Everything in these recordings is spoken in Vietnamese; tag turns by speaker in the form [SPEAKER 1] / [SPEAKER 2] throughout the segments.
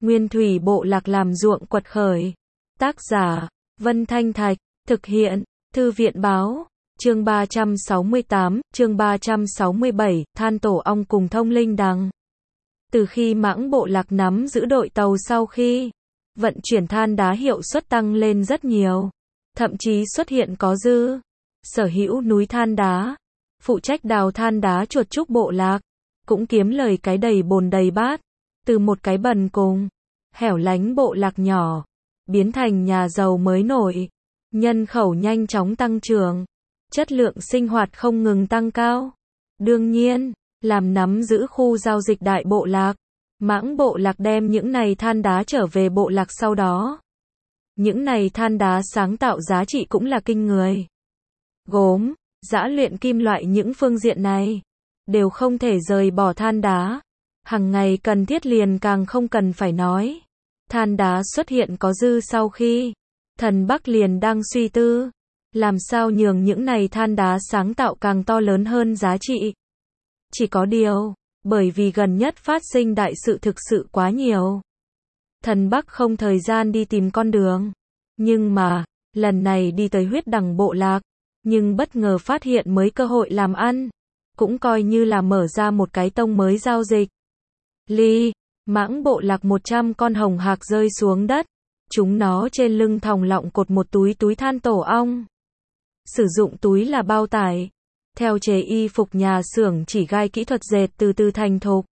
[SPEAKER 1] Nguyên thủy bộ lạc làm ruộng quật khởi. Tác giả, Vân Thanh Thạch, thực hiện, Thư viện báo, chương 368, chương 367, than tổ ong cùng thông linh đằng. Từ khi Mãng bộ lạc nắm giữ đội tàu sau khi vận chuyển than đá hiệu suất tăng lên rất nhiều, thậm chí xuất hiện có dư sở hữu núi than đá, phụ trách đào than đá chuột trúc bộ lạc, cũng kiếm lời cái đầy bồn đầy bát, từ một cái bần cùng, hẻo lánh bộ lạc nhỏ, biến thành nhà giàu mới nổi, nhân khẩu nhanh chóng tăng trưởng, chất lượng sinh hoạt không ngừng tăng cao. Đương nhiên, làm nắm giữ khu giao dịch đại bộ lạc, Mãng bộ lạc đem những này than đá trở về bộ lạc sau đó. Những này than đá sáng tạo giá trị cũng là kinh người. Gốm, giã luyện kim loại những phương diện này, đều không thể rời bỏ than đá. Hằng ngày cần thiết liền càng không cần phải nói. Than đá xuất hiện có dư sau khi, Thần Bắc liền đang suy tư, làm sao nhường những này than đá sáng tạo càng to lớn hơn giá trị. Chỉ có điều, bởi vì gần nhất phát sinh đại sự thực sự quá nhiều. Thần Bắc không thời gian đi tìm con đường. Nhưng mà, lần này đi tới huyết đằng bộ lạc, nhưng bất ngờ phát hiện mới cơ hội làm ăn. Cũng coi như là mở ra một cái tông mới giao dịch. Mãng bộ lạc 100 con hồng hạc rơi xuống đất. Chúng nó trên lưng thòng lọng cột một túi than tổ ong. Sử dụng túi là bao tải. Theo chế y phục nhà xưởng chỉ gai kỹ thuật dệt từ từ thành thục.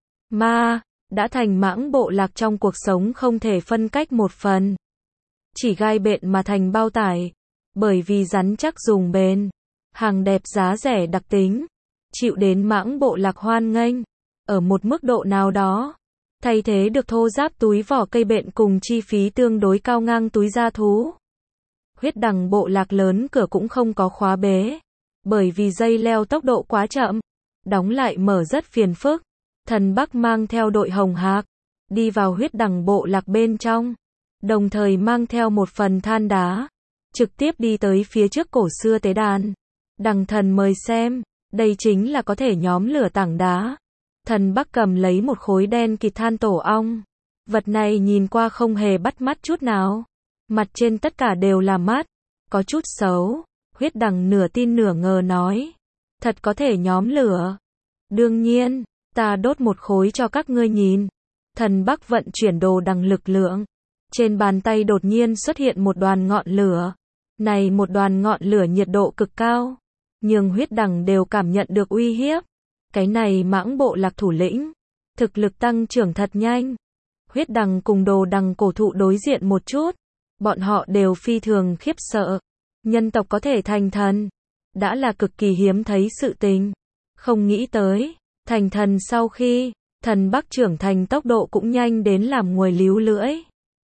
[SPEAKER 1] Đã thành Mãng bộ lạc trong cuộc sống không thể phân cách một phần. Chỉ gai bện mà thành bao tải. Bởi vì rắn chắc dùng bền. Hàng đẹp giá rẻ đặc tính. Chịu đến Mãng bộ lạc hoan nghênh. Ở một mức độ nào đó. Thay thế được thô ráp túi vỏ cây bện cùng chi phí tương đối cao ngang túi da thú. Huyết đằng bộ lạc lớn cửa cũng không có khóa bế. Bởi vì dây leo tốc độ quá chậm. Đóng lại mở rất phiền phức. Thần Bắc mang theo đội hồng hạc. Đi vào huyết đằng bộ lạc bên trong. Đồng thời mang theo một phần than đá. Trực tiếp đi tới phía trước cổ xưa tế đàn. Đằng thần mời xem. Đây chính là có thể nhóm lửa tảng đá. Thần Bắc cầm lấy một khối đen kịt than tổ ong. Vật này nhìn qua không hề bắt mắt chút nào. Mặt trên tất cả đều là mắt. Có chút xấu. Huyết đằng nửa tin nửa ngờ nói. Thật có thể nhóm lửa. Đương nhiên, ta đốt một khối cho các ngươi nhìn. Thần Bắc vận chuyển đồ đằng lực lượng. Trên bàn tay đột nhiên xuất hiện một đoàn ngọn lửa. Này một đoàn ngọn lửa nhiệt độ cực cao. Nhưng huyết đằng đều cảm nhận được uy hiếp. Cái này Mãng bộ lạc thủ lĩnh. Thực lực tăng trưởng thật nhanh. Huyết đằng cùng đồ đằng cổ thụ đối diện một chút. Bọn họ đều phi thường khiếp sợ. Nhân tộc có thể thành thần. Đã là cực kỳ hiếm thấy sự tình. Không nghĩ tới. Thành thần sau khi. Thần Bắc trưởng thành tốc độ cũng nhanh đến làm nguồi líu lưỡi.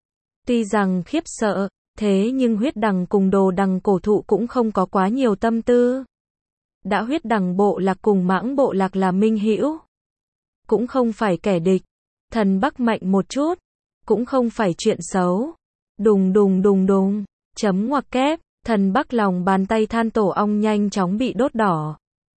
[SPEAKER 1] Tuy rằng khiếp sợ. Thế nhưng huyết đằng cùng đồ đằng cổ thụ cũng không có quá nhiều tâm tư. Đã huyết đằng bộ lạc cùng Mãng bộ lạc là minh hữu. Cũng không phải kẻ địch. Thần Bắc mạnh một chút. Cũng không phải chuyện xấu. Đùng đùng đùng đùng. Chấm ngoặc kép. Thần Bắc lòng bàn tay than tổ ong nhanh chóng bị đốt đỏ.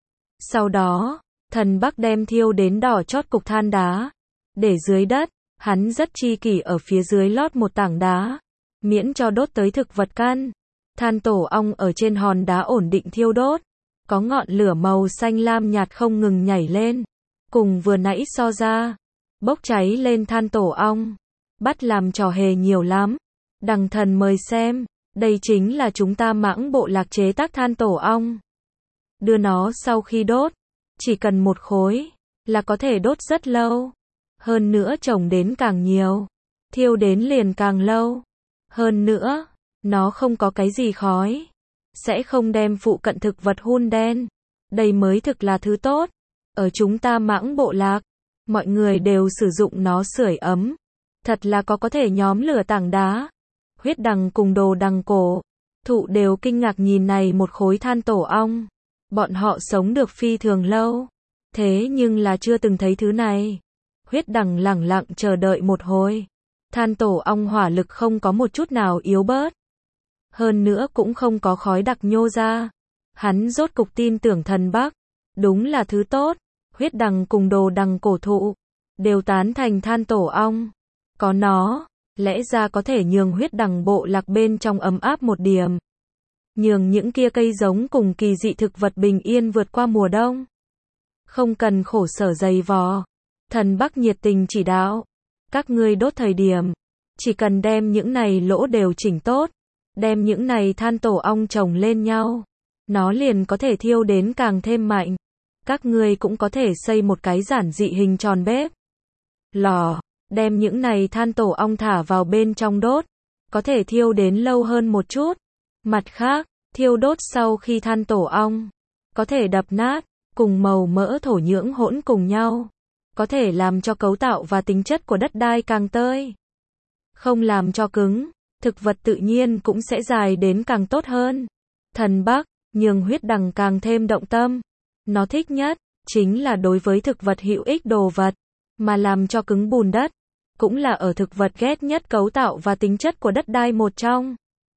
[SPEAKER 1] Sau đó, thần Bắc đem thiêu đến đỏ chót cục than đá. Để dưới đất, hắn rất chi kỷ ở phía dưới lót một tảng đá. Miễn cho đốt tới thực vật căn. Than tổ ong ở trên hòn đá ổn định thiêu đốt. Có ngọn lửa màu xanh lam nhạt không ngừng nhảy lên. Cùng vừa nãy so ra. Bốc cháy lên than tổ ong. Bắt làm trò hề nhiều lắm. Đằng thần mời xem. Đây chính là chúng ta Mãng bộ lạc chế tác than tổ ong. Đưa nó sau khi đốt. Chỉ cần một khối. Là có thể đốt rất lâu. Hơn nữa trồng đến càng nhiều. Thiêu đến liền càng lâu. Hơn nữa. Nó không có cái gì khói. Sẽ không đem phụ cận thực vật hun đen. Đây mới thực là thứ tốt. Ở chúng ta Mãng bộ lạc. Mọi người đều sử dụng nó sưởi ấm. Thật là có thể nhóm lửa tảng đá. Huyết đằng cùng đồ đằng cổ thụ đều kinh ngạc nhìn này một khối than tổ ong. Bọn họ sống được phi thường lâu. Thế nhưng là chưa từng thấy thứ này. Huyết đằng lẳng lặng chờ đợi một hồi. Than tổ ong hỏa lực không có một chút nào yếu bớt. Hơn nữa cũng không có khói đặc nhô ra. Hắn rốt cục tin tưởng thần Bắc. Đúng là thứ tốt. Huyết đằng cùng đồ đằng cổ thụ đều tán thành than tổ ong. Có nó, lẽ ra có thể nhường huyết đằng bộ lạc bên trong ấm áp một điểm. Nhường những kia cây giống cùng kỳ dị thực vật bình yên vượt qua mùa đông. Không cần khổ sở dày vò. Thần Bắc nhiệt tình chỉ đạo. Các ngươi đốt thời điểm. Chỉ cần đem những này lỗ đều chỉnh tốt. Đem những này than tổ ong chồng lên nhau. Nó liền có thể thiêu đến càng thêm mạnh. Các ngươi cũng có thể xây một cái giản dị hình tròn bếp. Lò. Đem những này than tổ ong thả vào bên trong đốt. Có thể thiêu đến lâu hơn một chút. Mặt khác, thiêu đốt sau khi than tổ ong. Có thể đập nát. Cùng màu mỡ thổ nhưỡng hỗn cùng nhau. Có thể làm cho cấu tạo và tính chất của đất đai càng tơi. Không làm cho cứng. Thực vật tự nhiên cũng sẽ dài đến càng tốt hơn. Thần Bắc, nhường huyết đằng càng thêm động tâm. Nó thích nhất, chính là đối với thực vật hữu ích đồ vật. Mà làm cho cứng bùn đất. Cũng là ở thực vật ghét nhất cấu tạo và tính chất của đất đai một trong.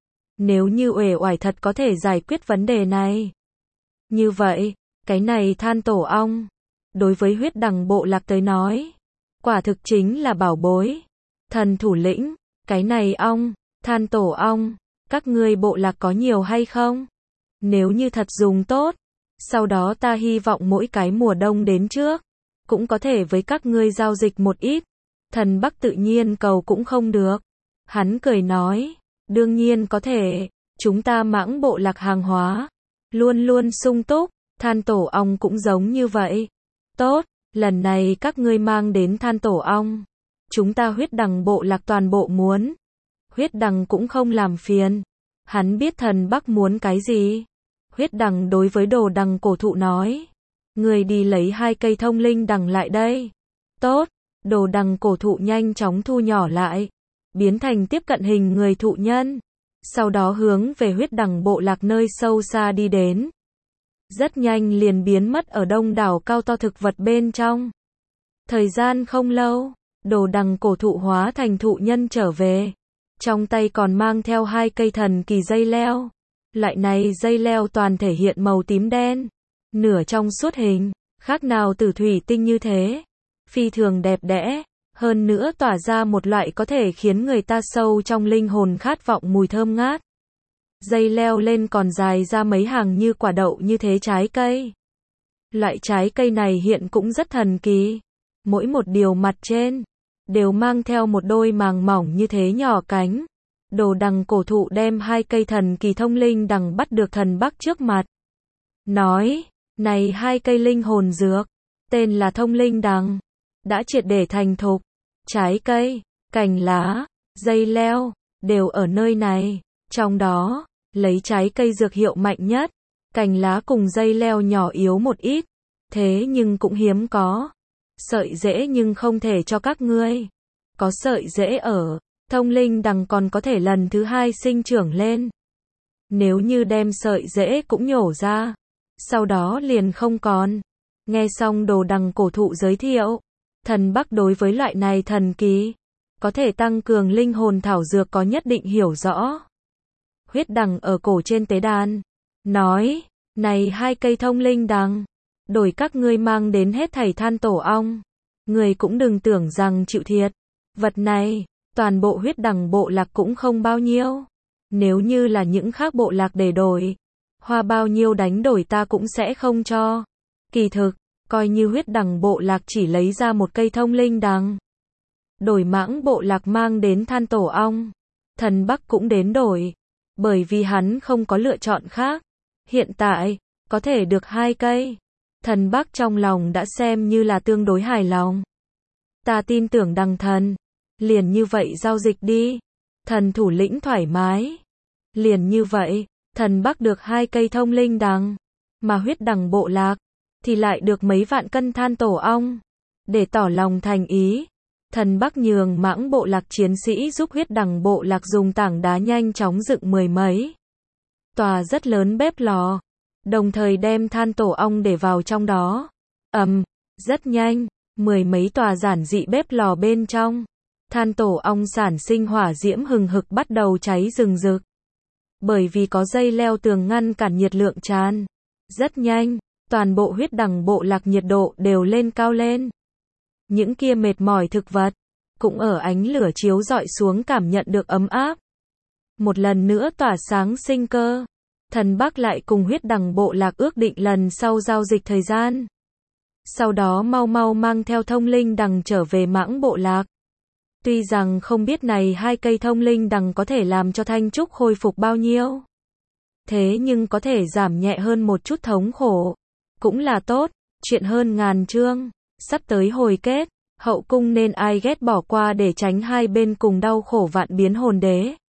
[SPEAKER 1] Nếu như uể oải thật có thể giải quyết vấn đề này. Như vậy, cái này than tổ ong. Đối với huyết đằng bộ lạc tới nói. Quả thực chính là bảo bối. Thần thủ lĩnh, cái này ong, than tổ ong. Các ngươi bộ lạc có nhiều hay không? Nếu như thật dùng tốt. Sau đó ta hy vọng mỗi cái mùa đông đến trước. Cũng có thể với các ngươi giao dịch một ít. Thần Bắc tự nhiên cầu cũng không được. Hắn cười nói. Đương nhiên có thể. Chúng ta mãng bộ lạc hàng hóa. Luôn luôn sung túc. Than tổ ong cũng giống như vậy. Tốt. Lần này các ngươi mang đến than tổ ong. Chúng ta huyết đằng bộ lạc toàn bộ muốn. Huyết đằng cũng không làm phiền. Hắn biết thần Bắc muốn cái gì. Huyết đằng đối với đồ đằng cổ thụ nói. Người đi lấy 2 cây thông linh đằng lại đây. Tốt. Đồ đằng cổ thụ nhanh chóng thu nhỏ lại. Biến thành tiếp cận hình người thụ nhân. Sau đó hướng về huyết đằng bộ lạc nơi sâu xa đi đến. Rất nhanh liền biến mất ở đông đảo cao to thực vật bên trong. Thời gian không lâu, đồ đằng cổ thụ hóa thành thụ nhân trở về. Trong tay còn mang theo 2 cây thần kỳ dây leo. Loại này dây leo toàn thể hiện màu tím đen. Nửa trong suốt hình, khác nào từ thủy tinh như thế. Phi thường đẹp đẽ, hơn nữa tỏa ra một loại có thể khiến người ta sâu trong linh hồn khát vọng mùi thơm ngát. Dây leo lên còn dài ra mấy hàng như quả đậu như thế trái cây. Loại trái cây này hiện cũng rất thần kỳ. Mỗi một điều mặt trên, đều mang theo một đôi màng mỏng như thế nhỏ cánh. Đồ đằng cổ thụ đem 2 cây thần kỳ thông linh đằng bắt được thần Bắc trước mặt. Nói, này 2 cây linh hồn dược, tên là thông linh đằng. Đã triệt để thành thục. Trái cây, cành lá, dây leo, đều ở nơi này. Trong đó, lấy trái cây dược hiệu mạnh nhất. Cành lá cùng dây leo nhỏ yếu một ít. Thế nhưng cũng hiếm có. Sợi rễ nhưng không thể cho các ngươi. Có sợi rễ ở. Thông linh đằng còn có thể lần thứ 2 sinh trưởng lên. Nếu như đem sợi rễ cũng nhổ ra. Sau đó liền không còn. Nghe xong đồ đằng cổ thụ giới thiệu. Thần Bắc đối với loại này thần kỳ. Có thể tăng cường linh hồn thảo dược có nhất định hiểu rõ. Huyết đằng ở cổ trên tế đàn. Nói, này 2 cây thông linh đằng. Đổi các ngươi mang đến hết thảy than tổ ong. Người cũng đừng tưởng rằng chịu thiệt. Vật này, toàn bộ huyết đằng bộ lạc cũng không bao nhiêu. Nếu như là những khác bộ lạc để đổi. Hoa bao nhiêu đánh đổi ta cũng sẽ không cho. Kỳ thực, coi như huyết đằng bộ lạc chỉ lấy ra 1 cây thông linh đằng. Đổi mãng bộ lạc mang đến than tổ ong. Thần Bắc cũng đến đổi. Bởi vì hắn không có lựa chọn khác. Hiện tại, có thể được 2 cây. Thần Bắc trong lòng đã xem như là tương đối hài lòng. Ta tin tưởng đằng thần. Liền như vậy giao dịch đi. Thần thủ lĩnh thoải mái. Liền như vậy, thần Bắc được 2 cây thông linh đằng. Mà huyết đằng bộ lạc, thì lại được mấy vạn cân than tổ ong. Để tỏ lòng thành ý. Thần Bắc nhường mãng bộ lạc chiến sĩ giúp huyết đằng bộ lạc dùng tảng đá nhanh chóng dựng 10 mấy. Tòa rất lớn bếp lò. Đồng thời đem than tổ ong để vào trong đó. Rất nhanh, 10 mấy tòa giản dị bếp lò bên trong. Than tổ ong sản sinh hỏa diễm hừng hực bắt đầu cháy rừng rực. Bởi vì có dây leo tường ngăn cản nhiệt lượng tràn. Rất nhanh, toàn bộ huyết đằng bộ lạc nhiệt độ đều lên cao lên. Những kia mệt mỏi thực vật, cũng ở ánh lửa chiếu rọi xuống cảm nhận được ấm áp. Một lần nữa tỏa sáng sinh cơ. Thần Bắc lại cùng huyết đằng bộ lạc ước định lần sau giao dịch thời gian. Sau đó mau mau mang theo thông linh đằng trở về Mãng bộ lạc. Tuy rằng không biết này 2 cây thông linh đằng có thể làm cho Thanh Trúc hồi phục bao nhiêu. Thế nhưng có thể giảm nhẹ hơn một chút thống khổ. Cũng là tốt, chuyện hơn ngàn chương. Sắp tới hồi kết, hậu cung nên ai ghét bỏ qua để tránh hai bên cùng đau khổ vạn biến hồn đế.